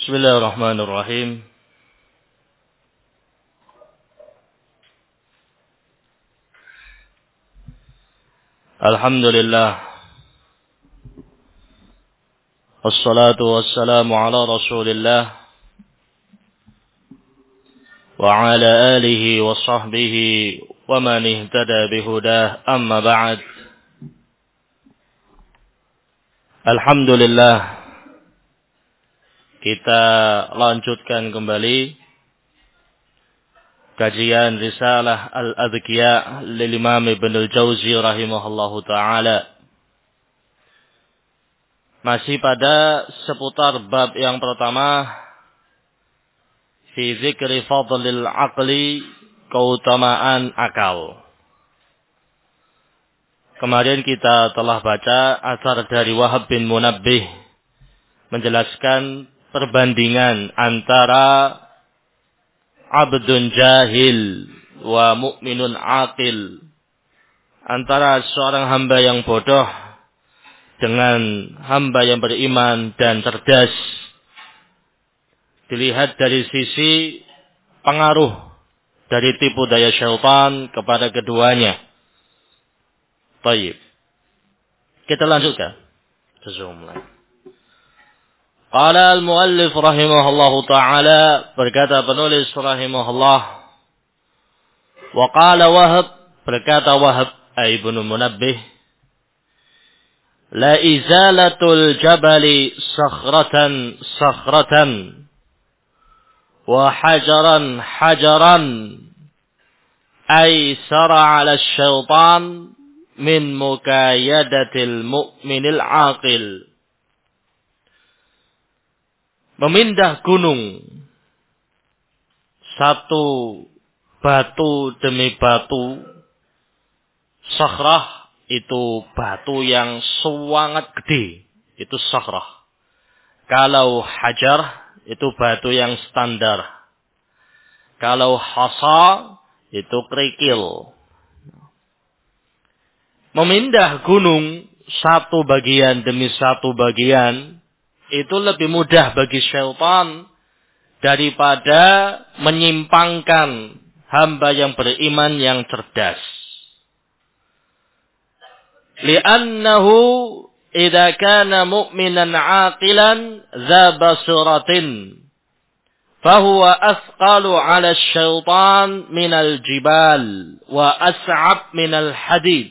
Bismillahirrahmanirrahim. Alhamdulillah. Wassalatu wassalamu ala Rasulillah wa ala alihi wa sahbihi wa man ihtada bihudah, amma ba'd. Alhamdulillah, kita lanjutkan kembali kajian Risalah Al-Adhkiya lil Imam Ibnul Jauzi rahimahullahu ta'ala. Masih pada seputar bab yang pertama, fi zikri fadlil aqli, keutamaan akal. Kemarin kita telah baca asar dari Wahab bin Munabbih menjelaskan perbandingan antara abdun jahil wa mu'minun aqil, antara seorang hamba yang bodoh dengan hamba yang beriman dan cerdas, dilihat dari sisi pengaruh dari tipu daya syaitan kepada keduanya. Baik, kita lanjutkan. Qala al-muallif rahimahullahu ta'ala, berkata penulis rahimahullah, wa qala Wahab, berkata Wahab ibnu Munabbih, la izalatul jabali sakhratan wa hajaran ay sara 'ala syaitan min mukayadatil mu'minil aqil. Memindah gunung satu batu demi batu. Sakhrah itu batu yang sangat gede, itu sakhrah. Kalau hajar itu batu yang standar. Kalau hasa itu kerikil. Memindah gunung satu bagian demi satu bagian itu lebih mudah bagi syaitan daripada menyimpangkan hamba yang beriman yang cerdas. Li'annahu idza kana mu'minan 'aqilan dza basiratin fahuwa asqalu 'ala syaitan minal jibal wa as'ab minal hadid.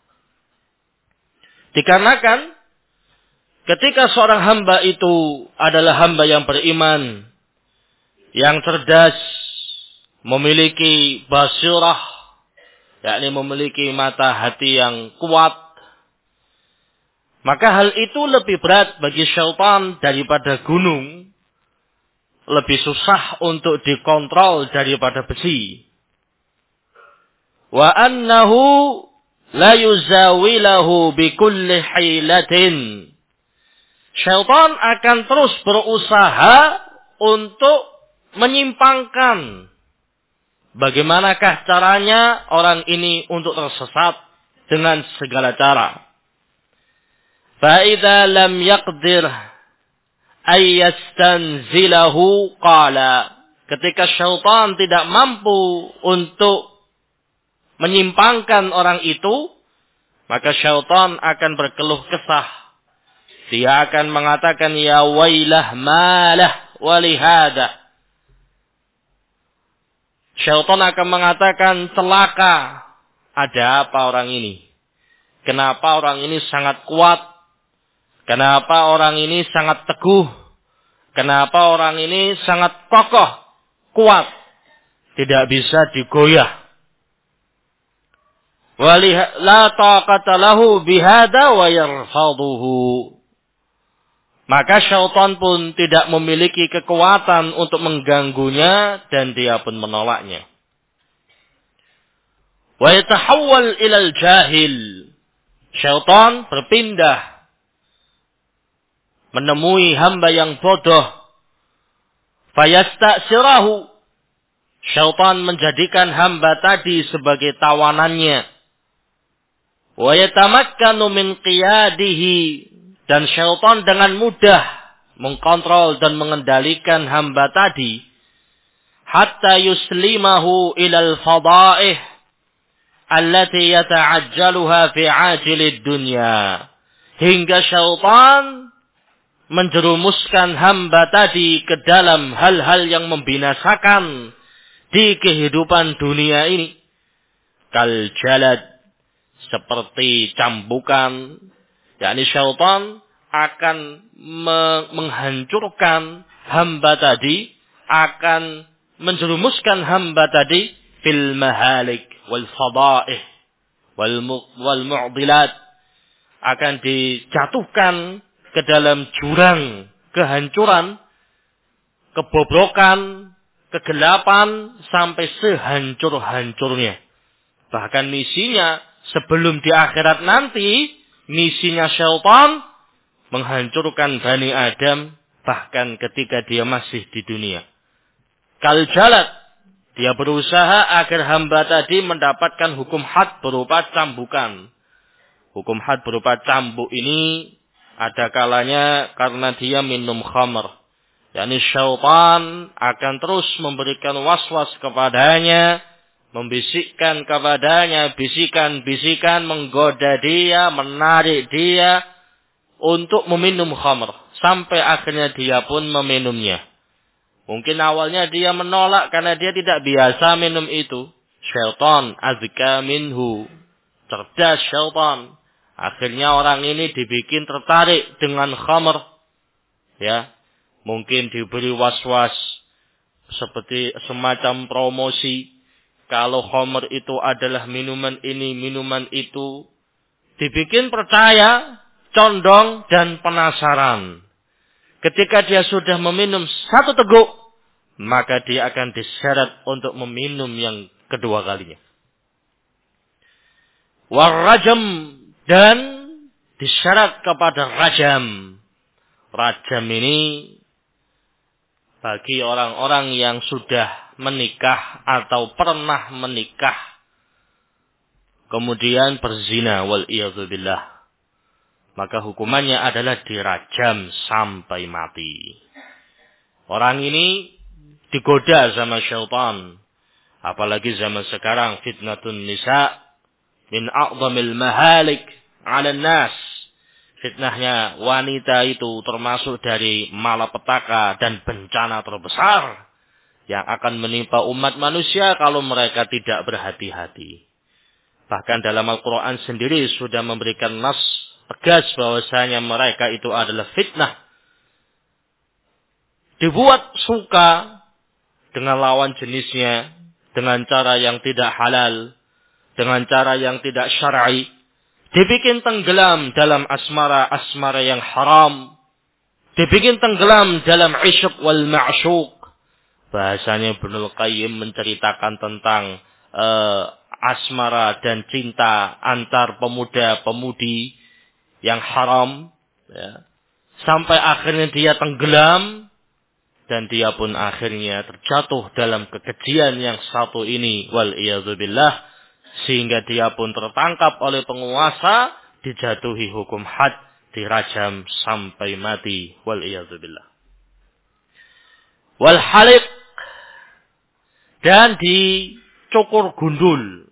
Dikarenakan ketika seorang hamba itu adalah hamba yang beriman, yang cerdas, memiliki basirah, yakni memiliki mata hati yang kuat, maka hal itu lebih berat bagi syaitan daripada gunung, lebih susah untuk dikontrol daripada besi. Wa annahu la yuzawilahu bikulli hilatin. Syaitan akan terus berusaha untuk menyimpangkan bagaimanakah caranya orang ini untuk tersesat dengan segala cara. Fa idza lam yaqdir ay yastanzilahu qala. Ketika syaitan tidak mampu untuk menyimpangkan orang itu, maka syaitan akan berkeluh kesah. Dia akan mengatakan, ya wailah malah walihada. Syaitan akan mengatakan, celaka, ada apa orang ini? Kenapa orang ini sangat kuat? Kenapa orang ini sangat teguh? Kenapa orang ini sangat kokoh, kuat? Tidak bisa digoyah. La taqata lahu bihada wa yarfaduhu. Maka syaitan pun tidak memiliki kekuatan untuk mengganggunya dan dia pun menolaknya. Wa yatahawwal ilal jahil. Syaitan berpindah menemui hamba yang bodoh. Fayasta'sirahu. Syaitan menjadikan hamba tadi sebagai tawanannya. Wa yatamakkanu min qiyadihi. Dan syaitan dengan mudah mengkontrol dan mengendalikan hamba tadi, hatta yuslimahu ilal fadaih allati yata'ajjaluha fi ajilid dunya, hingga syaitan menjerumuskan hamba tadi ke dalam hal-hal yang membinasakan di kehidupan dunia ini. Kal jalad, seperti cambukan, yakni syaitan akan menghancurkan hamba tadi, akan menjerumuskan hamba tadi fil mahalik wal fadaih wal mu'dilat, akan dijatuhkan ke dalam jurang kehancuran, kebobrokan, kegelapan, sampai sehancur-hancurnya. Bahkan misinya sebelum di akhirat nanti, misinya syaitan menghancurkan Bani Adam bahkan ketika dia masih di dunia. Kal jalad, dia berusaha agar hamba tadi mendapatkan hukum had berupa cambukan. Hukum had berupa cambuk ini ada kalanya karena dia minum khamr. yakni syaitan akan terus memberikan waswas kepadanya, membisikkan kepadanya bisikan-bisikan, menggoda dia, menarik dia untuk meminum khamr, sampai akhirnya dia pun meminumnya. Mungkin awalnya dia menolak karena dia tidak biasa minum itu. Syaitan azka minhu, cerdas syaitan. Akhirnya orang ini dibikin tertarik dengan khamr. Ya, mungkin diberi was-was seperti semacam promosi. Kalau khamr itu adalah minuman ini, minuman itu. Dibikin percaya, condong, dan penasaran. Ketika dia sudah meminum satu teguk, maka dia akan diseret untuk meminum yang kedua kalinya. Warrajam, dan disyarat kepada rajam. Rajam ini bagi orang-orang yang sudah menikah atau pernah menikah kemudian berzina, wal-iyadzubillah, maka hukumannya adalah dirajam sampai mati. Orang ini digoda sama syaitan. Apalagi zaman sekarang, fitnatun nisa min a'zamil mahalik 'alan nas. Fitnahnya wanita itu termasuk dari malapetaka dan bencana terbesar yang akan menimpa umat manusia kalau mereka tidak berhati-hati. Bahkan dalam Al-Quran sendiri sudah memberikan nas tegas bahwasanya mereka itu adalah fitnah. Dibuat suka dengan lawan jenisnya, dengan cara yang tidak halal, dengan cara yang tidak syar'i. Dibikin tenggelam dalam asmara-asmara yang haram. Dibikin tenggelam dalam isyq wal ma'syuq. Bahasanya Ibnul Qayyim menceritakan tentang asmara dan cinta antar pemuda-pemudi yang haram, ya. Sampai akhirnya dia tenggelam dan dia pun akhirnya terjatuh dalam kekejian yang satu ini, wal-iyadzubillah, sehingga dia pun tertangkap oleh penguasa, dijatuhi hukum had, dirajam sampai mati, wal-iyadzubillah. Wal-haliq, dan dicukur gundul.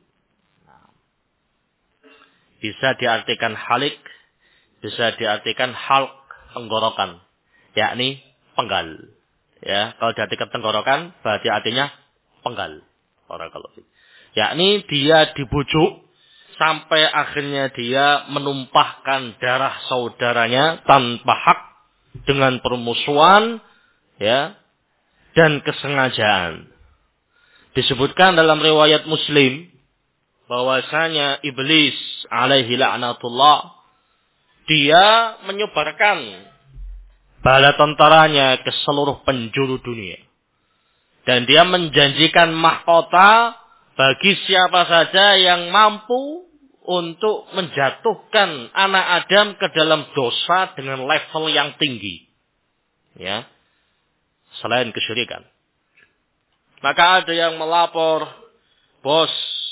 Bisa diartikan halik, bisa diartikan halq, tenggorokan, yakni penggal. Ya, kalau diartikan tenggorokan berarti artinya penggal. Yakni dia dibujuk sampai akhirnya dia menumpahkan darah saudaranya tanpa hak, dengan permusuhan, ya, dan kesengajaan. Disebutkan dalam riwayat Muslim bahwasanya iblis alaihi la'natullah, dia menyebarkan bala tentaranya ke seluruh penjuru dunia. Dan dia menjanjikan mahkota bagi siapa saja yang mampu untuk menjatuhkan anak Adam ke dalam dosa dengan level yang tinggi. Ya, selain kesyirikan. Maka ada yang melapor, bos,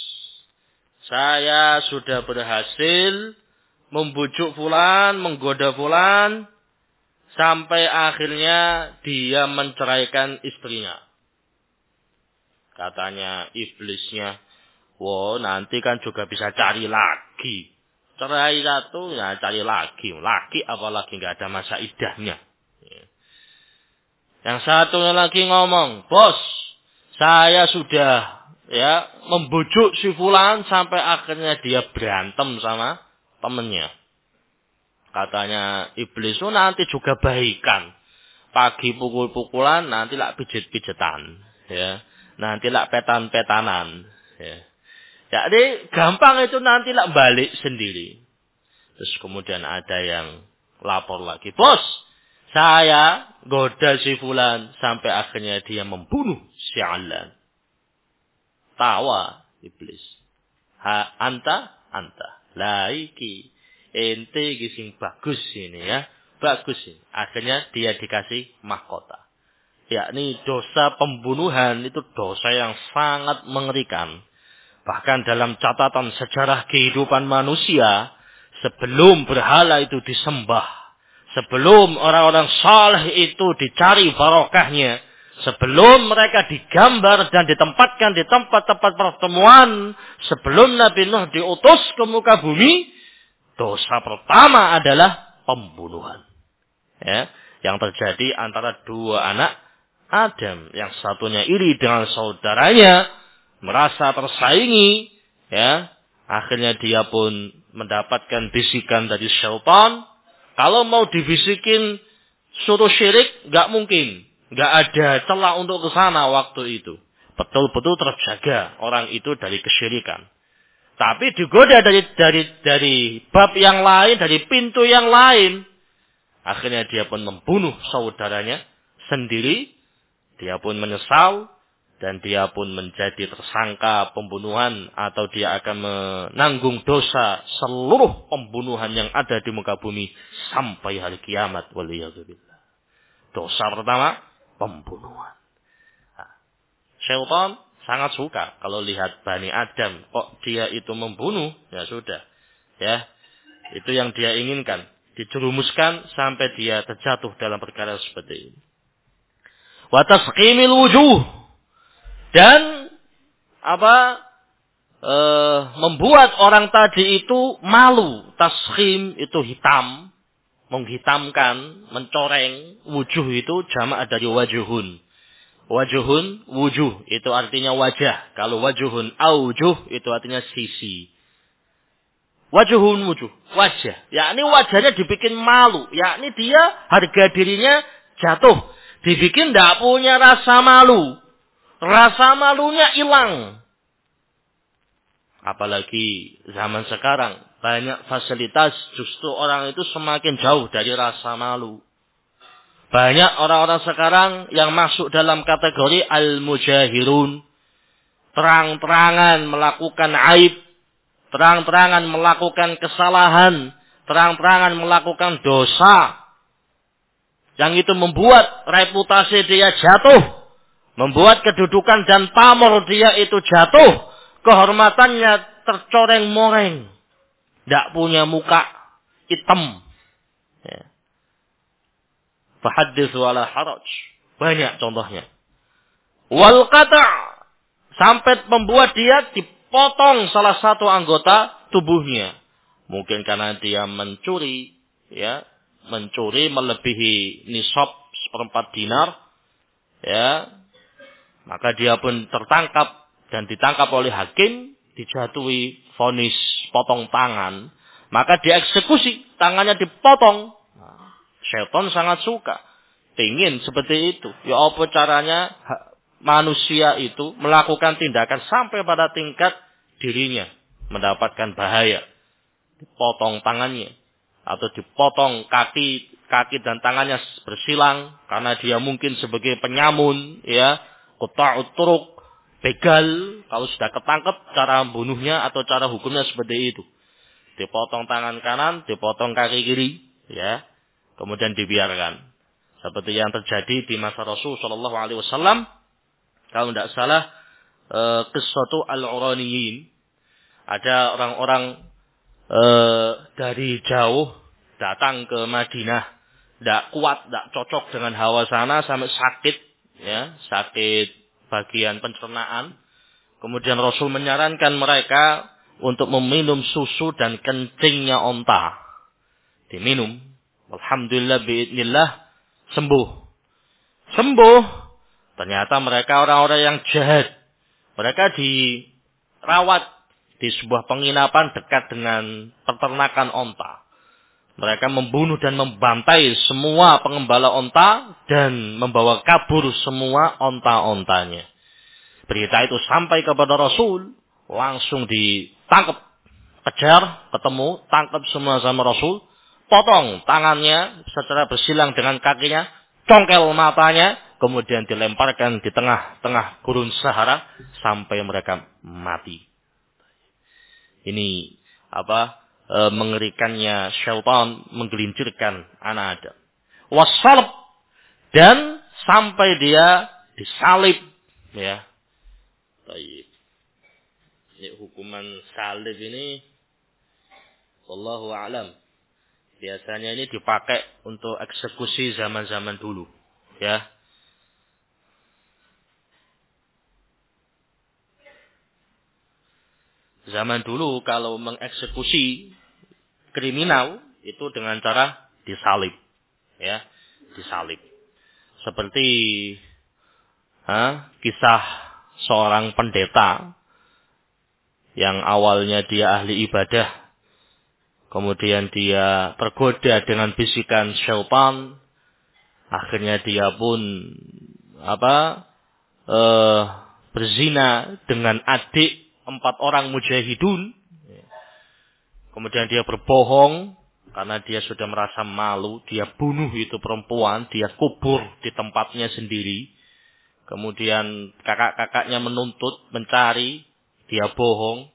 saya sudah berhasil membujuk fulan, menggoda fulan, Sampai akhirnya dia menceraikan istrinya. Katanya iblisnya, wah nanti kan juga bisa cari lagi. Cerai satu, ya cari lagi. Laki apalagi nggak ada masa idahnya. Yang satunya lagi ngomong, bos, saya sudah ya membujuk si fulan sampai akhirnya dia berantem sama temennya. Katanya iblis itu nanti juga baikan. Pagi pukul-pukulan, nanti lah pijet-pijetan. Ya. Nanti lah petan-petanan. Ya. Jadi gampang itu nanti lah balik sendiri. Terus kemudian ada yang lapor lagi. Bos, saya goda si fulan sampai akhirnya dia membunuh si Alan. Tawa iblis. Anta. Laiki. Ente gising bagus ini ya. Bagus ini. Akhirnya dia dikasih mahkota. Yakni dosa pembunuhan itu dosa yang sangat mengerikan. Bahkan dalam catatan sejarah kehidupan manusia, sebelum berhala itu disembah, sebelum orang-orang saleh itu dicari barokahnya, sebelum mereka digambar dan ditempatkan di tempat-tempat pertemuan, sebelum Nabi Nuh diutus ke muka bumi, dosa pertama adalah pembunuhan. Ya, yang terjadi antara dua anak Adam, yang satunya iri dengan saudaranya, merasa tersaingi, ya, akhirnya dia pun mendapatkan bisikan dari syaitan. Kalau mau dibisikin suruh syirik, nggak mungkin, nggak ada celah untuk ke sana waktu itu. Betul-betul terjaga orang itu dari kesyirikan. Tapi digoda dari bab yang lain, dari pintu yang lain. Akhirnya dia pun membunuh saudaranya sendiri. Dia pun menyesal. Dan dia pun menjadi tersangka pembunuhan. Atau dia akan menanggung dosa seluruh pembunuhan yang ada di muka bumi. Sampai hari kiamat. Waliyahzubillah. Dosa pertama, pembunuhan. Nah, syaitan sangat suka kalau lihat Bani Adam. Kok dia itu membunuh? Ya sudah. Ya, itu yang dia inginkan. Dijerumuskan sampai dia terjatuh dalam perkara seperti ini. Wa tasqimil wujuh. Dan membuat orang tadi itu malu. Tasqim itu hitam, menghitamkan, mencoreng. Wujuh itu jamak dari wajuhun. Wajuhun, wujuh itu artinya wajah. Kalau wajuhun aujuh itu artinya sisi. Wajuhun wujuh, wajah. Yakni wajahnya dibikin malu. Yakni dia harga dirinya jatuh. Dibikin tidak punya rasa malu. Rasa malunya hilang. Apalagi zaman sekarang. Banyak fasilitas justru orang itu semakin jauh dari rasa malu. Banyak orang-orang sekarang yang masuk dalam kategori al-mujahirun. Terang-terangan melakukan aib. Terang-terangan melakukan kesalahan. Terang-terangan melakukan dosa. Yang itu membuat reputasi dia jatuh. Membuat kedudukan dan pamor dia itu jatuh. Kehormatannya tercoreng-moreng. Tidak punya muka. Hitam. Ya. Fahadithu ala haraj. Banyak contohnya. Wal qata' sampai membuat dia dipotong salah satu anggota tubuhnya. Mungkin karena dia mencuri, ya, mencuri melebihi nisab 1/4 dinar, ya, maka dia pun tertangkap dan ditangkap oleh hakim, dijatuhi vonis potong tangan, maka dieksekusi, tangannya dipotong. Syaitan sangat suka. Ingin seperti itu. Ya apa caranya manusia itu melakukan tindakan sampai pada tingkat dirinya mendapatkan bahaya. Dipotong tangannya. Atau dipotong kaki dan tangannya bersilang. Karena dia mungkin sebagai penyamun. Ya, quta'ut turuq, begal. Kalau sudah ketangkep cara bunuhnya atau cara hukumnya seperti itu. Dipotong tangan kanan, dipotong kaki kiri. Ya. Kemudian dibiarkan. Seperti yang terjadi di masa Rasul Shallallahu Alaihi Wasallam. Kalau tidak salah, qissatu al-Uraniyin. Ada orang-orang dari jauh datang ke Madinah. tidak kuat, tidak cocok dengan hawa sana sampai sakit, ya, sakit bagian pencernaan. Kemudian Rasul menyarankan mereka untuk meminum susu dan kencingnya onta. Diminum. Alhamdulillah biidznillah sembuh. Sembuh. Ternyata mereka orang-orang yang jahat. Mereka dirawat di sebuah penginapan dekat dengan peternakan onta. Mereka membunuh dan membantai semua pengembala onta dan membawa kabur semua onta-ontanya. Berita itu sampai kepada Rasul, langsung ditangkap, kejar, ketemu, tangkap semua sama Rasul, potong tangannya secara bersilang dengan kakinya, congkel matanya, kemudian dilemparkan di tengah-tengah gurun Sahara sampai mereka mati. Ini mengerikannya syaitan menggelincirkan anak Adam. Wassalab, dan sampai dia disalib, ya. Baik. Ya, hukuman salib ini wallahu a'lam. Biasanya ini dipakai untuk eksekusi zaman-zaman dulu, ya. Zaman dulu kalau mengeksekusi kriminal itu dengan cara disalib, ya, disalib. Seperti kisah seorang pendeta yang awalnya dia ahli ibadah, kemudian dia tergoda dengan bisikan syaitan, akhirnya dia pun berzina dengan adik 4 orang mujahidun. Kemudian dia berbohong karena dia sudah merasa malu, dia bunuh itu perempuan, dia kubur di tempatnya sendiri. Kemudian kakak-kakaknya menuntut, mencari, dia bohong.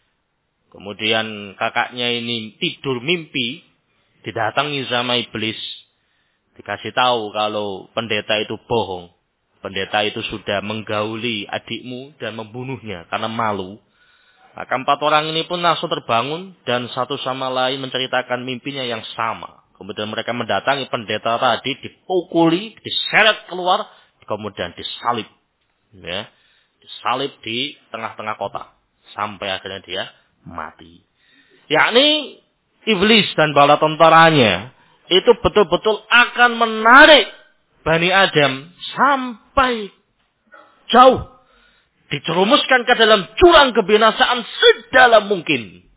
Kemudian kakaknya ini tidur mimpi, didatangi sama iblis. Dikasih tahu kalau pendeta itu bohong. Pendeta itu sudah menggauli adikmu dan membunuhnya karena malu. Maka 4 orang ini pun langsung terbangun dan satu sama lain menceritakan mimpinya yang sama. Kemudian mereka mendatangi pendeta tadi, dipukuli, diseret keluar, kemudian disalib, ya, disalib di tengah-tengah kota sampai akhirnya dia mati. Yakni iblis dan bala tentaranya itu betul-betul akan menarik Bani Adam sampai jauh, dicerumuskan ke dalam jurang kebinasaan sedalam mungkin.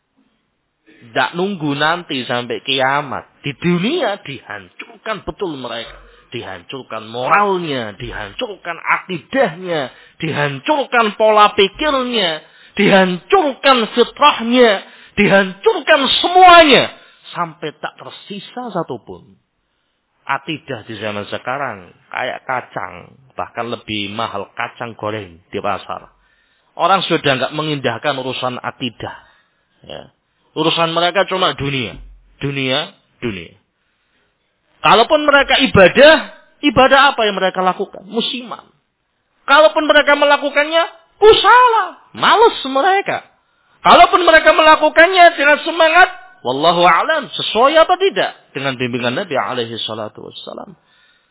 Tidak nunggu nanti sampai kiamat. Di dunia dihancurkan betul mereka. Dihancurkan moralnya, dihancurkan akidahnya, dihancurkan pola pikirnya, dihancurkan fitrahnya, dihancurkan semuanya. Sampai tak tersisa satupun. Akidah di zaman sekarang kayak kacang. Bahkan lebih mahal kacang goreng di pasar. Orang sudah nggak mengindahkan urusan akidah. Ya. Urusan mereka cuma dunia. Dunia, dunia. Kalaupun mereka ibadah apa yang mereka lakukan? Musiman. Kalaupun mereka melakukannya, kusala. Males mereka. Kalaupun mereka melakukannya dengan semangat, wallahu a'lam, sesuai apa tidak dengan bimbingan Nabi alaihi salatu wassalam.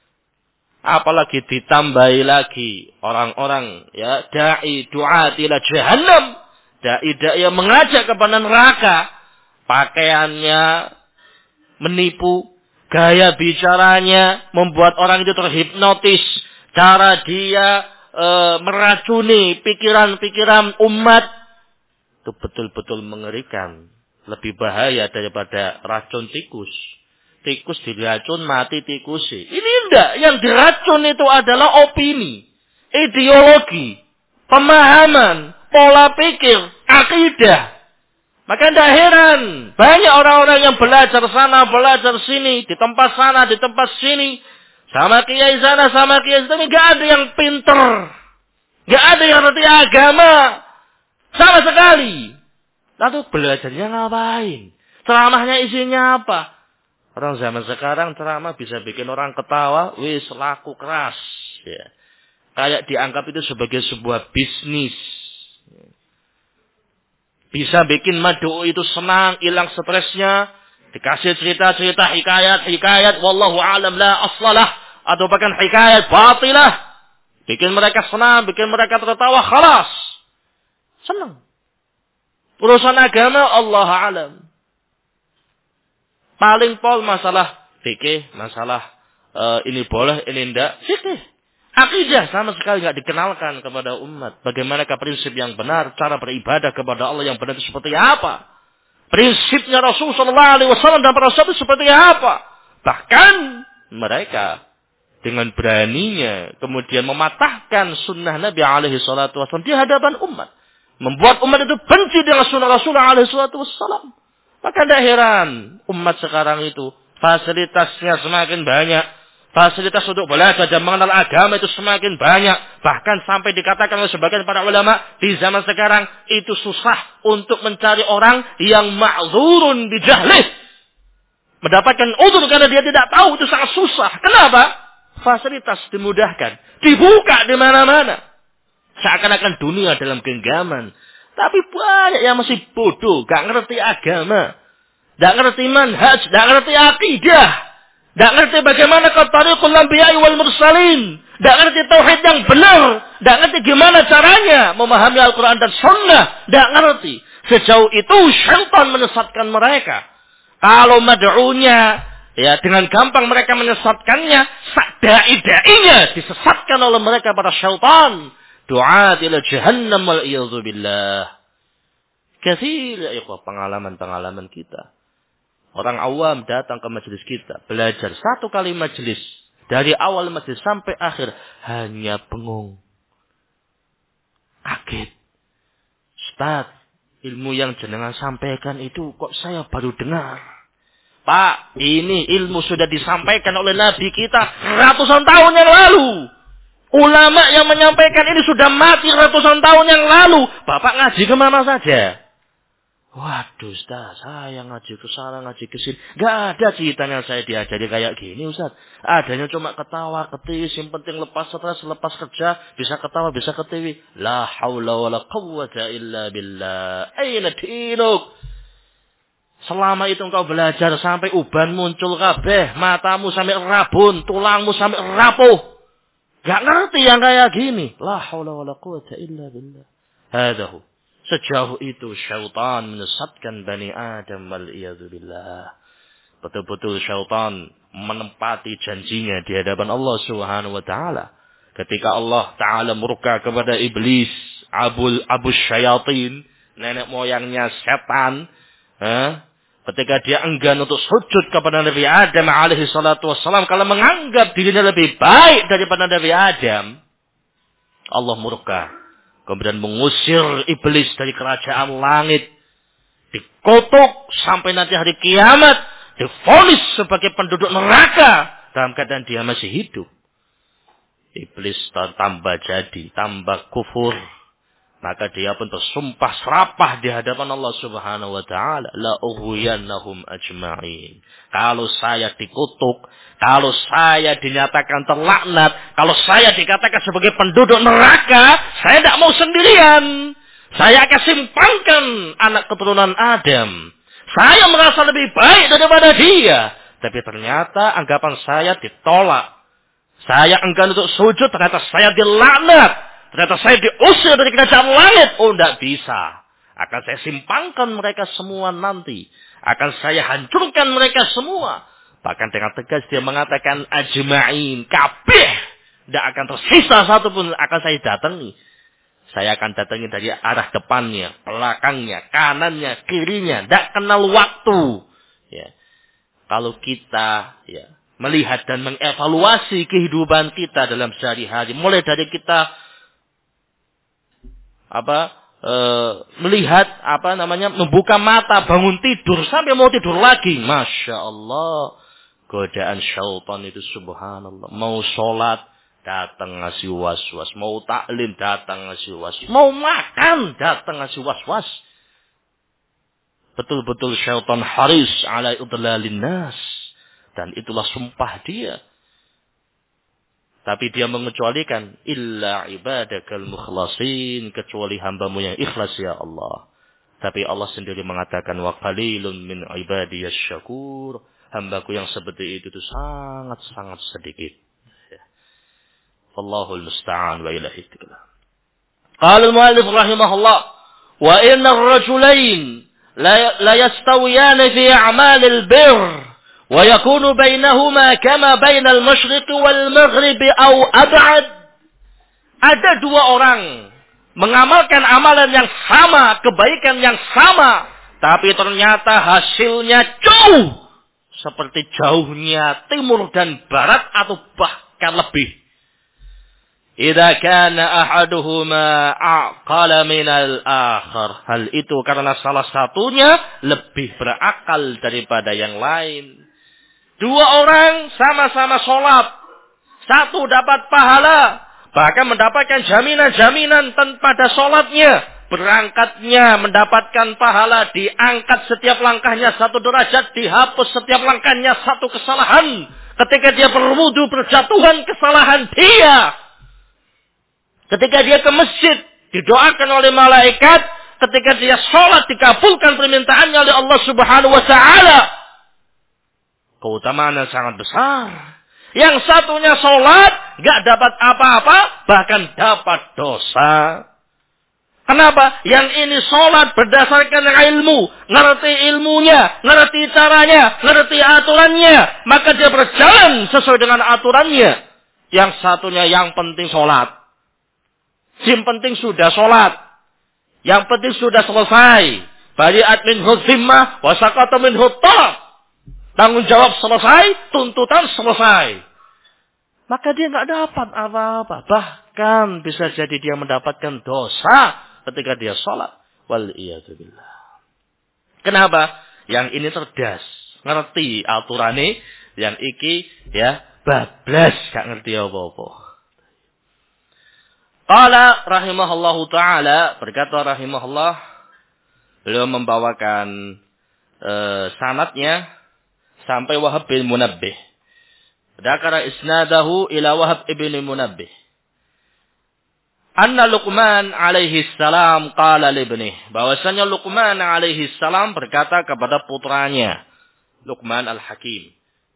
Apalagi ditambahi lagi orang-orang, ya, da'i du'at ila jahannam, dai yang mengajak kepada neraka, pakaiannya menipu, gaya bicaranya membuat orang itu terhipnotis, cara dia meracuni pikiran-pikiran umat, itu betul-betul mengerikan. Lebih bahaya daripada racun tikus. Tikus diracun, mati tikusnya. Ini enggak. Yang diracun itu adalah opini, ideologi, pemahaman, pola pikir, akidah. Maka tidak heran. Banyak orang-orang yang belajar sana, belajar sini, di tempat sana, di tempat sini. Sama kiai sana, sama kiai sini. Tidak ada yang pinter. Tidak ada yang ngerti agama. Sama sekali. Lalu belajarnya ngapain? Ceramahnya isinya apa? Orang zaman sekarang ceramah bisa bikin orang ketawa. Wis, laku keras. Ya. Kayak dianggap itu sebagai sebuah bisnis. Bisa bikin mad'u itu senang, hilang stresnya. Dikasih cerita-cerita hikayat, wallahu alam la aslalah, atau bahkan hikayat batilah. Bikin mereka senang, bikin mereka tertawa, khalas. Senang. Urusan agama, Allah alam. Paling pol masalah fikih, masalah ini boleh, ini enggak. Fikih. Akidah sama sekali nggak dikenalkan kepada umat. Bagaimanakah prinsip yang benar, cara beribadah kepada Allah yang benar itu seperti apa? Prinsipnya Rasulullah SAW dan para sahabat seperti apa? Bahkan mereka dengan beraninya kemudian mematahkan sunnah Nabi SAW di hadapan umat, membuat umat itu benci dengan sunnah Rasulullah SAW. Maka tidak heran umat sekarang itu fasilitasnya semakin banyak. Fasilitas untuk belajar dan mengenal agama itu semakin banyak. Bahkan sampai dikatakan oleh sebagian para ulama, di zaman sekarang itu susah untuk mencari orang yang ma'zurun bijahlih. Mendapatkan udzur karena dia tidak tahu, itu sangat susah. Kenapa? Fasilitas dimudahkan. Dibuka di mana-mana. Seakan-akan dunia dalam genggaman. Tapi banyak yang masih bodoh, gak ngerti agama. Gak ngerti manhaj, gak ngerti akidah. Tidak ngerti bagaimana tariqul anbiya'i wal mursalin. Tidak ngerti tauhid yang benar. Tidak ngerti gimana caranya memahami Al-Quran dan Sunnah. Tidak ngerti. Sejauh itu syaitan menyesatkan mereka. Kalau mad'unya, ya dengan gampang mereka menyesatkannya. Da'i-da'inya disesatkan oleh mereka pada syaitan. Du'at ila jahannam wal iyadhu billah. Kathir ya ikhwah pengalaman-pengalaman kita. Orang awam datang ke majelis kita. Belajar 1 kali majelis. Dari awal majelis sampai akhir. Hanya bengong. Kaget. Ustaz, ilmu yang jenengan sampaikan itu kok saya baru dengar. Pak, ini ilmu sudah disampaikan oleh Nabi kita ratusan tahun yang lalu. Ulama yang menyampaikan ini sudah mati ratusan tahun yang lalu. Bapak ngaji kemana saja? Waduh Ustaz, saya ngaji ke sana, ngaji ke sini. Gak ada ceritanya saya diajari kayak gini Ustaz. Adanya cuma ketawa, ketiwi, yang penting lepas stres, lepas kerja, bisa ketawa, bisa ketiwi. La haula wa la quwwata illa billah. Aina dinuk. Selama itu engkau belajar sampai uban muncul kabeh, matamu sampai rabun, tulangmu sampai rapuh. Gak ngerti yang kayak gini. La haula wa la quwwata illa billah. Hadahu. Sejauh itu syaitan menyesatkan Bani Adam wal-iyadzubillah. Betul-betul syaitan menempati janjinya di hadapan Allah Subhanahu wa taala. Ketika Allah taala murka kepada iblis, Abu Syayatin, nenek moyangnya setan, ketika dia enggan untuk sujud kepada Nabi Adam alaihi salatu wassalam, kalau menganggap dirinya lebih baik daripada Nabi Adam, Allah murka. Kemudian mengusir iblis dari kerajaan langit. Dikutuk sampai nanti hari kiamat. Divonis sebagai penduduk neraka. Dalam keadaan dia masih hidup. Iblis tambah jadi. Tambah kufur. Maka dia pun tersumpah serapah di hadapan Allah Subhanahu wa taala, la ughwiyannahum ajma'in. Kalau saya dikutuk, kalau saya dinyatakan terlaknat, kalau saya dikatakan sebagai penduduk neraka, saya tidak mau sendirian. Saya akan simpangkan anak keturunan Adam. Saya merasa lebih baik daripada dia. Tapi ternyata anggapan saya ditolak. Saya enggan untuk sujud, ternyata saya dilaknat. Ternyata saya diusir dari kerajaan langit. Oh, tidak bisa. Akan saya simpangkan mereka semua nanti. Akan saya hancurkan mereka semua. Bahkan dengan tegas dia mengatakan ajma'in. Kabeh. Tidak akan tersisa satu pun akan saya datangi. Saya akan datangi dari arah depannya, belakangnya, kanannya, kirinya. Tidak kenal waktu. Ya. Kalau kita melihat dan mengevaluasi kehidupan kita dalam sehari-hari. Mulai dari kita melihat membuka mata, bangun tidur sampai mau tidur lagi, masya Allah, godaan syaitan itu subhanallah. Mau sholat datang ngasih was-was, mau taklim datang ngasih was-was, mau makan datang ngasih was-was. Betul-betul syaitan haris ala idlalin nas, dan itulah sumpah dia. Tapi dia mengecualikan illa ibadakal mukhlasin, kecuali hambamu yang ikhlas ya Allah. Tapi Allah sendiri mengatakan wa qalilun min ibadiyas syakur. Hambaku yang seperti itu sangat-sangat sedikit. Wallahul musta'an wa ilahi tikla. Qala al-mu'allif rahimahullah wa inna ar-rajulain la yastawiyani fi a'malil birr wa yakunu bainahuma kama bainal masyriqi wal maghribi aw ab'ad. Ada dua orang mengamalkan amalan yang sama, kebaikan yang sama, tapi ternyata hasilnya jauh seperti jauhnya timur dan barat atau bahkan lebih. Idza kana ahaduhuma aqala minal akhar. Hal itu karena salah satunya lebih berakal daripada yang lain. Dua orang sama-sama sholat. Satu dapat pahala. Bahkan mendapatkan jaminan-jaminan pada sholatnya. Berangkatnya mendapatkan pahala. Diangkat setiap langkahnya 1 derajat. Dihapus setiap langkahnya 1 kesalahan. Ketika dia berwudu berjatuhan kesalahan dia. Ketika dia ke masjid, didoakan oleh malaikat. Ketika dia sholat, dikabulkan permintaannya oleh Allah Subhanahu wa Ta'ala. Keutamaannya sangat besar. Yang satunya sholat, gak dapat apa-apa, bahkan dapat dosa. Kenapa? Yang ini sholat berdasarkan ilmu. Ngerti ilmunya, ngerti caranya, ngerti aturannya. Maka dia berjalan sesuai dengan aturannya. Yang satunya yang penting sholat. Yang penting sudah sholat. Yang penting sudah selesai. Bari'at minhu zimmah wa saqata minhu talab. Tanggung jawab selesai, tuntutan selesai. Maka dia nggak dapat apa-apa. Bahkan bisa jadi dia mendapatkan dosa ketika dia sholat. Wal'iyadzubillah. Kenapa? Yang ini cerdas. Ngerti aturannya. Yang iki ya bablas. Gak ngerti apa-apa. Qala rahimahullahu ta'ala, berkata rahimahullah, beliau membawakan sanadnya sampai Wahab bin Munabbih. Dzakara isnadahu ila Wahab ibn Munabbih. Anna Luqman alaihi salam qala li ibnihi, bahwasanya Luqman alaihi salam berkata kepada putranya, Luqman al-Hakim.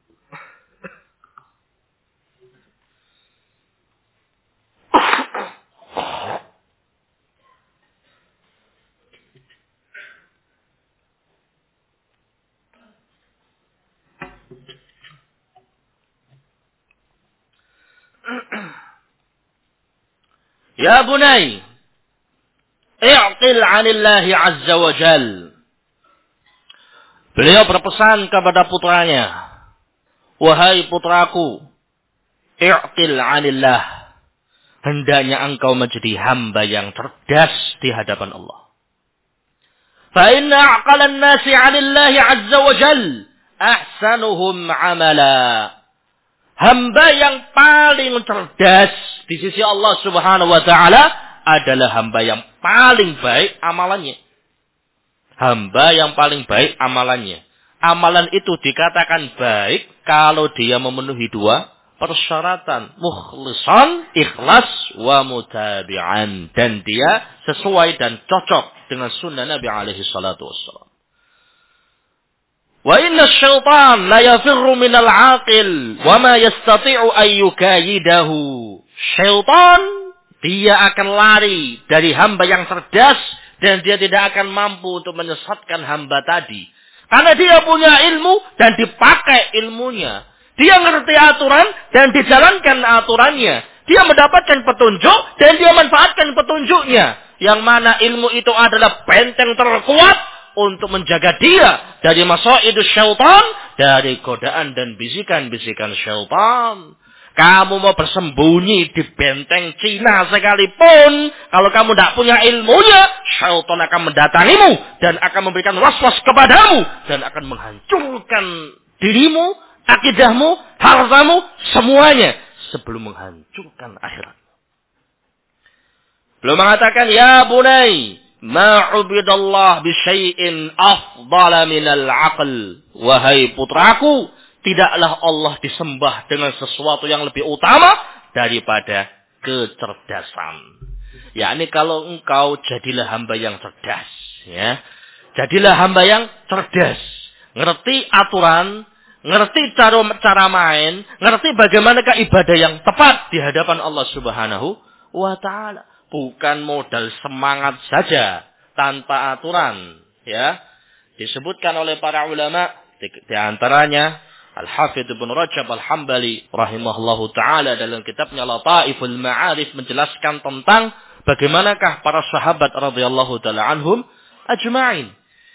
Ya bunai, i'qil 'anillahi 'azza wa jal. Beliau berpesan kepada putranya, wahai putraku, i'qil 'anillah. Hendaknya engkau menjadi hamba yang cerdas di hadapan Allah. Fa inna a'qalan nasi 'anillahi 'azza wa jal ahsanuhum 'amala. Hamba yang paling cerdas di sisi Allah Subhanahu wa Ta'ala adalah hamba yang paling baik amalannya. Hamba yang paling baik amalannya. Amalan itu dikatakan baik kalau dia memenuhi 2 persyaratan. Mukhlisan, ikhlas, wa mutabi'an. Dan dia sesuai dan cocok dengan sunnah Nabi alaihi salatu wassalam. Wa inna syaitan la yafirru minal aqil wa ma yastati'u ayyukayidahu. Syaitan dia akan lari dari hamba yang cerdas dan dia tidak akan mampu untuk menyesatkan hamba tadi. Karena dia punya ilmu dan dipakai ilmunya. Dia ngerti aturan dan dijalankan aturannya. Dia mendapatkan petunjuk dan dia manfaatkan petunjuknya. Yang mana ilmu itu adalah benteng terkuat untuk menjaga dia dari masaidus syaitan, dari godaan dan bisikan-bisikan syaitan. Kamu mau bersembunyi di benteng Cina sekalipun, kalau kamu tidak punya ilmunya, syaitan akan mendatangimu dan akan memberikan was-was kepadamu dan akan menghancurkan dirimu, akidahmu, hartamu, semuanya sebelum menghancurkan akhirat. Belum mengatakan, ya bunai, ma'ubidallah bisyai'in afdala minal aql. Wahai putraku, tidaklah Allah disembah dengan sesuatu yang lebih utama daripada kecerdasan. Yakni kalau engkau jadilah hamba yang cerdas, ya. Jadilah hamba yang cerdas, ngerti aturan, ngerti cara main, ngerti bagaimanakah ibadah yang tepat di hadapan Allah Subhanahu wa taala. Bukan modal semangat saja tanpa aturan, ya. Disebutkan oleh para ulama di antaranya Al-Hafidz Ibnu Rajab Al-Hambali rahimahullahu taala dalam kitabnya Lataiful Ma'arif menjelaskan tentang bagaimanakah para sahabat radhiyallahu taala anhum ajma'in.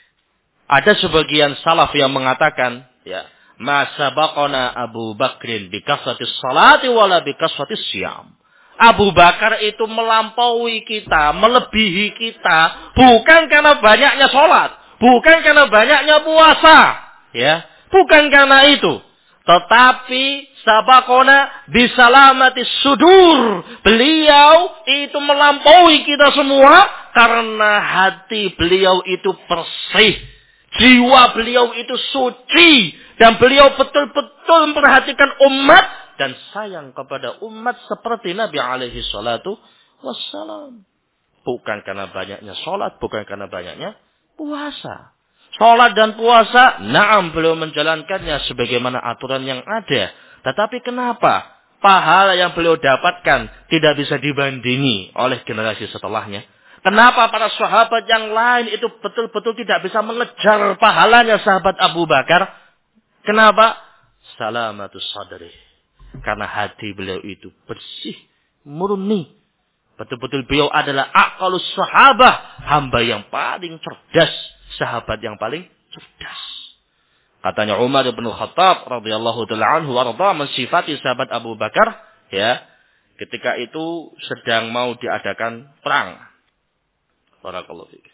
Ada sebagian salaf yang mengatakan, ya, ma sabaqana Abu Bakrin bi kasratis salati wala bi kasratis siyam. Abu Bakar itu melampaui kita, melebihi kita, bukan karena banyaknya salat, bukan karena banyaknya puasa, ya, bukan karena itu. Tetapi sabaqana bi salamatis sudur. Beliau itu melampaui kita semua karena hati beliau itu bersih. Jiwa beliau itu suci. Dan beliau betul-betul memperhatikan umat. Dan sayang kepada umat seperti Nabi alaihi salatu wassalam. Bukan karena banyaknya sholat. Bukan karena banyaknya puasa. Sholat dan puasa, na'am beliau menjalankannya sebagaimana aturan yang ada. Tetapi kenapa pahala yang beliau dapatkan tidak bisa dibandingi oleh generasi setelahnya? Kenapa para sahabat yang lain itu betul-betul tidak bisa mengejar pahalanya sahabat Abu Bakar? Kenapa? Salamatus sadri. Karena hati beliau itu bersih, murni. Betul-betul beliau adalah aqalus sahabah. Hamba yang paling cerdas. Sahabat yang paling cerdas. Katanya Umar bin Khattab radhiyallahu ta'ala anhu warda mensifati sahabat Abu Bakar, ya, ketika itu sedang mau diadakan perang. Barakallahu fiik.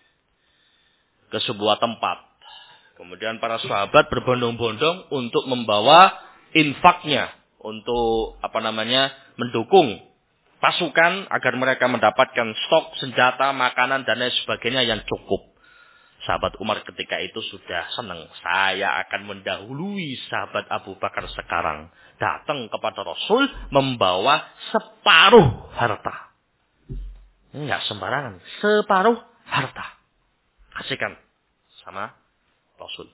Ke sebuah tempat. Kemudian para sahabat berbondong-bondong untuk membawa infaknya, untuk mendukung pasukan agar mereka mendapatkan stok senjata, makanan dan lain sebagainya yang cukup. Sahabat Umar ketika itu sudah senang. Saya akan mendahului sahabat Abu Bakar sekarang. Datang kepada Rasul membawa separuh harta. Enggak sembarangan. Separuh harta. Kasihkan sama Rasul.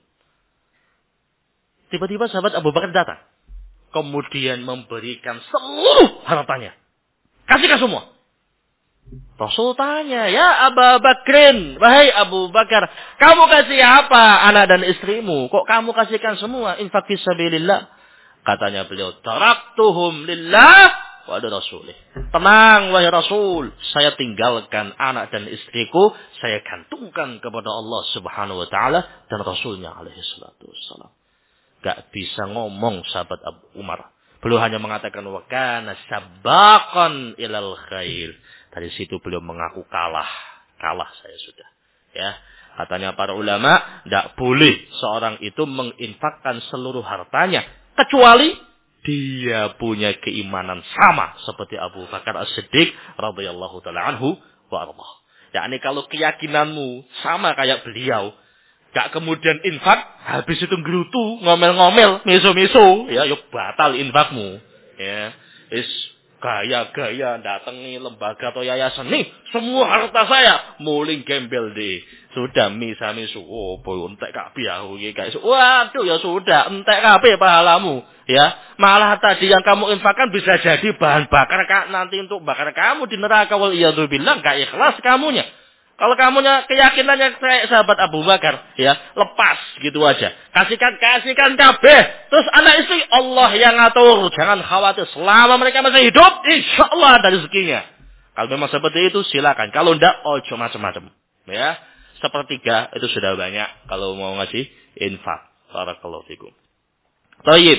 Tiba-tiba sahabat Abu Bakar datang. Kemudian memberikan seluruh hartanya. Kasihkan semua. Rasul tanya, ya Abu Bakrin, wahai Abu Bakar, kamu kasih apa anak dan istrimu? Kok kamu kasihkan semua? Infak fisabilillah. Katanya beliau, taraktuhum lillah wa rasulih. Tenang wahai Rasul, saya tinggalkan anak dan istriku, saya gantungkan kepada Allah Subhanahu wa taala dan Rasulnya alaihi salatu wassalam. Gak bisa ngomong sahabat Abu Umar. Beliau hanya mengatakan wa kana sabaqan ilal khair. Dari situ beliau mengaku kalah saya sudah. Ya, katanya para ulama, tidak boleh seorang itu menginfakkan seluruh hartanya kecuali dia punya keimanan sama seperti Abu Bakar As-Siddiq radhiyallahu taala anhu wa ardhah. Yakni kalau keyakinanmu sama kayak beliau, gak kemudian infak, habis itu gerutu, ngomel-ngomel, miso-miso, ya yuk batal infakmu. Ya, gaya-gaya datangi lembaga atau yayasan nih, semua harta saya muling gembel deh. Sudah misa-misu, oh boy entek kabeh aku iki guys. Waduh ya sudah, entek kabeh pahalamu, ya. Malah tadi yang kamu infakkan bisa jadi bahan bakar nanti untuk bakar kamu di neraka wal iyadzubillah, gak ikhlas kamunya. Kalau kamunya keyakinannya kayak sahabat Abu Bakar, ya, lepas gitu aja. Kasihkan kabeh. Terus anak istri Allah yang ngatur. Jangan khawatir, selama mereka masih hidup, insyaallah ada rezekinya. Kalau memang seperti itu silakan. Kalau enggak, ojo macam-macam. Ya, sepertiga itu sudah banyak kalau mau ngasih infak. Barakallahu fikum. Thayyib.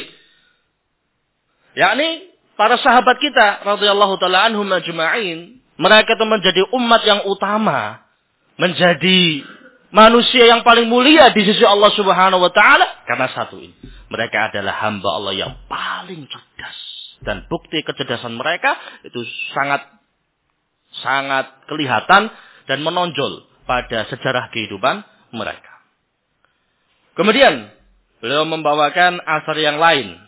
Yakni para sahabat kita radhiyallahu taala anhum ajma'in, mereka itu menjadi umat yang utama. Menjadi manusia yang paling mulia di sisi Allah Subhanahu wa taala karena satu ini. Mereka adalah hamba Allah yang paling cerdas dan bukti kecerdasan mereka itu sangat kelihatan dan menonjol pada sejarah kehidupan mereka. Kemudian beliau membawakan asar yang lain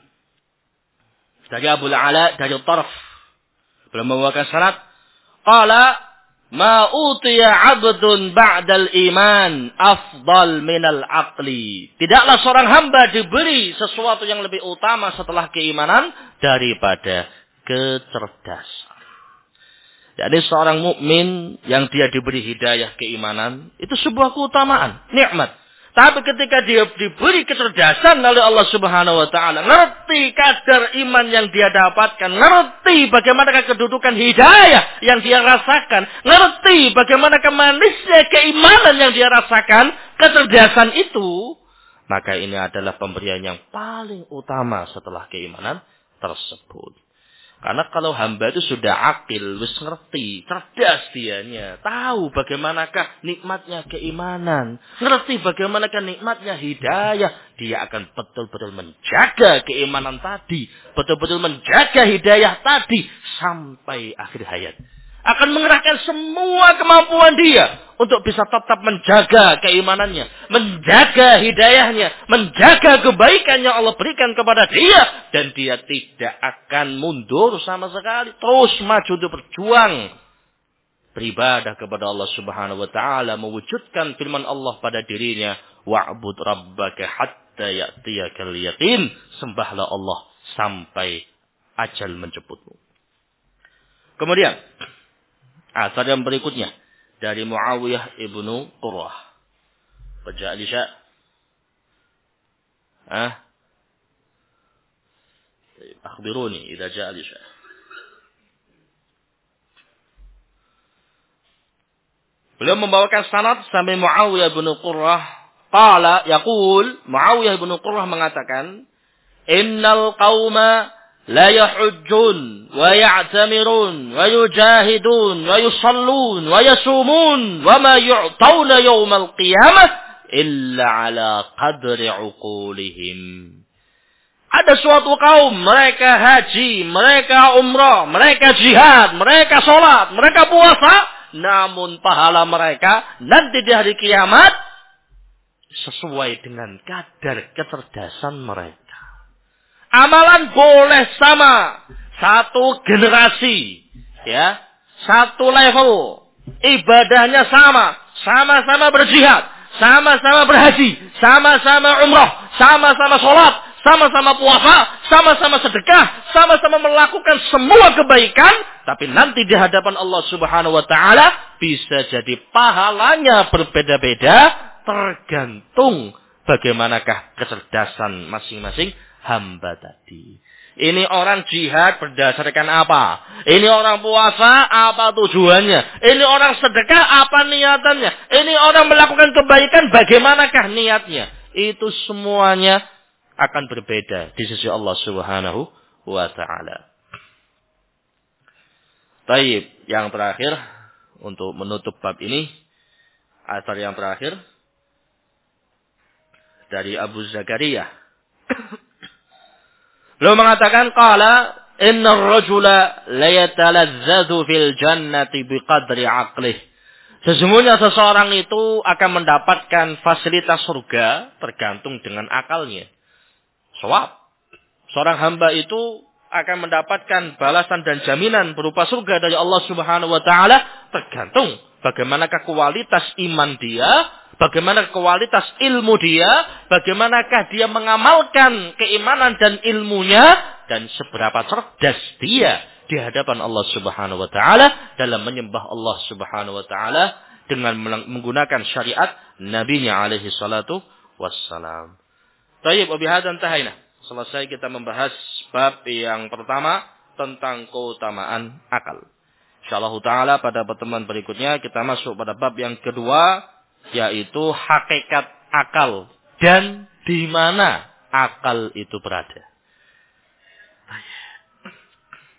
dari Abu Ala dari Tarf. Beliau membawakan sanad qala ma utiya 'abdun ba'dal iman afdal minal aqli. Tidaklah seorang hamba diberi sesuatu yang lebih utama setelah keimanan daripada kecerdasan. Jadi seorang mukmin yang dia diberi hidayah keimanan itu sebuah keutamaan, nikmat. Tapi ketika dia diberi kecerdasan oleh Allah Subhanahu wa taala, ngerti kadar iman yang dia dapatkan, ngerti bagaimana kedudukan hidayah yang dia rasakan, ngerti bagaimana manisnya keimanan yang dia rasakan, kecerdasan itu, maka ini adalah pemberian yang paling utama setelah keimanan tersebut. Karena kalau hamba itu sudah akil, wis ngerti, cerdas dianya, tahu bagaimanakah nikmatnya keimanan, ngerti bagaimanakah nikmatnya hidayah, dia akan betul-betul menjaga keimanan tadi, betul-betul menjaga hidayah tadi sampai akhir hayat. Akan mengerahkan semua kemampuan dia untuk bisa tetap menjaga keimanannya, menjaga hidayahnya, menjaga kebaikan yang Allah berikan kepada dia. Dan dia tidak akan mundur sama sekali. Terus maju untuk berjuang. Beribadah kepada Allah Subhanahu wa ta'ala. Mewujudkan firman Allah pada dirinya. Wa'bud rabbaka hatta ya'tiyakal yaqin. Sembahlah Allah sampai ajal menjemputmu. Kemudian asar yang berikutnya dari Muawiyah ibnu Qurrah. Baca Alisha. Akhbiruni idza jaa Alisha. Beliau membawakan sanad sampai Muawiyah ibnu Qurrah. Qala yaqul, Muawiyah ibnu Qurrah mengatakan, "Innal qauma la yahujjun wa ya'tamirun wa yujahidun wa yusallun wa yasumun wa ma yu'tawna yawmal qiyamah illa ala qadri uqulihim." Ada suatu kaum, mereka haji, mereka umrah, mereka jihad, mereka sholat, mereka puasa, namun pahala mereka nanti di hari kiamat sesuai dengan kadar kecerdasan mereka. Amalan boleh sama. Satu generasi. Ya. Satu level. Ibadahnya sama. Sama-sama berjihad. Sama-sama berhaji. Sama-sama umrah. Sama-sama sholat. Sama-sama puasa. Sama-sama sedekah. Sama-sama melakukan semua kebaikan. Tapi nanti di hadapan Allah Subhanahu wa ta'ala bisa jadi pahalanya berbeda-beda. Tergantung bagaimanakah kecerdasan masing-masing hamba tadi. Ini orang jihad berdasarkan apa? Ini orang puasa apa tujuannya? Ini orang sedekah apa niatannya? Ini orang melakukan kebaikan bagaimanakah niatnya? Itu semuanya akan berbeda di sisi Allah Subhanahu wa ta'ala. Baik, yang terakhir untuk menutup bab ini, asar yang terakhir dari Abu Zakaria. Beliau mengatakan qala innar rajula la yataladzadzu fil jannati biqadri aqlih. Sesungguhnya seseorang itu akan mendapatkan fasilitas surga tergantung dengan akalnya. Sawab. Seorang hamba itu akan mendapatkan balasan dan jaminan berupa surga dari Allah Subhanahu wa taala tergantung bagaimanakah kualitas iman dia, bagaimana kualitas ilmu dia, bagaimanakah dia mengamalkan keimanan dan ilmunya, dan seberapa cerdas dia di hadapan Allah Subhanahu wa ta'ala dalam menyembah Allah Subhanahu wa ta'ala dengan menggunakan syariat Nabi-Nya alaihi salatu wassalam. Baik, wabihadan tahayna. Selesai kita membahas bab yang pertama tentang keutamaan akal. InsyaAllah ta'ala pada pertemuan berikutnya kita masuk pada bab yang kedua, yaitu hakikat akal dan di mana akal itu berada. Baik.